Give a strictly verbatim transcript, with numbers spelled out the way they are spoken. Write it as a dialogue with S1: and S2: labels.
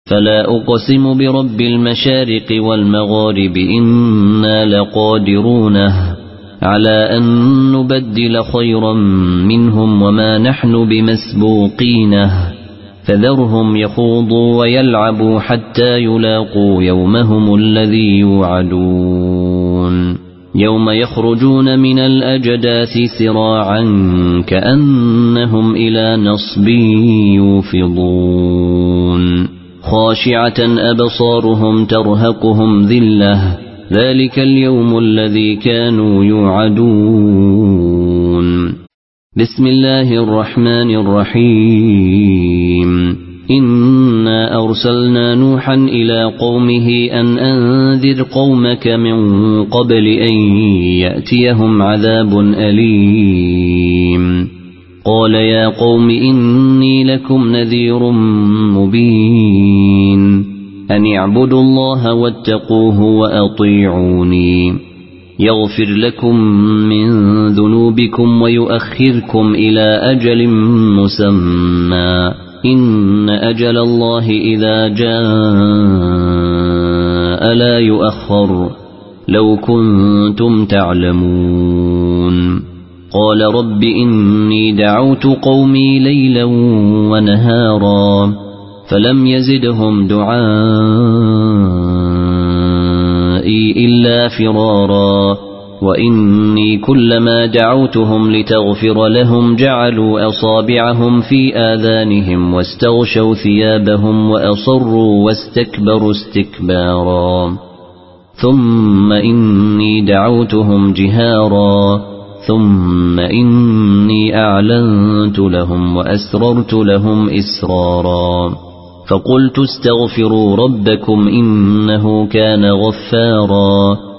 S1: فلا أقسم برب المشارق والمغارب إنا لقادرونه على أن نبدل خيرا منهم وما نحن بمسبوقينه فذرهم يخوضوا ويلعبوا حتى يلاقوا يومهم الذي يوعدون يوم يخرجون من الأجداث سراعا كأنهم إلى نصب يوفضون خاشعة أبصارهم ترهقهم ذلة ذلك اليوم الذي كانوا يوعدون بسم الله الرحمن الرحيم إنا أرسلنا نوحا إلى قومه أن أنذر قومك من قبل أن يأتيهم عذاب أليم قال يا قوم إني لكم نذير مبين أن اعبدوا الله واتقوه وأطيعوني يغفر لكم من ذنوبكم ويؤخركم إلى أجل مسمى إن أجل الله إذا جاء لا يؤخر لو كنتم تعلمون قال رب إني دعوت قومي ليلا ونهارا فلم يزدهم دعائي إلا فرارا وإني كلما دعوتهم لتغفر لهم جعلوا أصابعهم في آذانهم واستغشوا ثيابهم وأصروا واستكبروا استكبارا ثم إني دعوتهم جهارا ثم إني أعلنت لهم وأسررت لهم إسرارا فقلت استغفروا ربكم إنه كان غفارا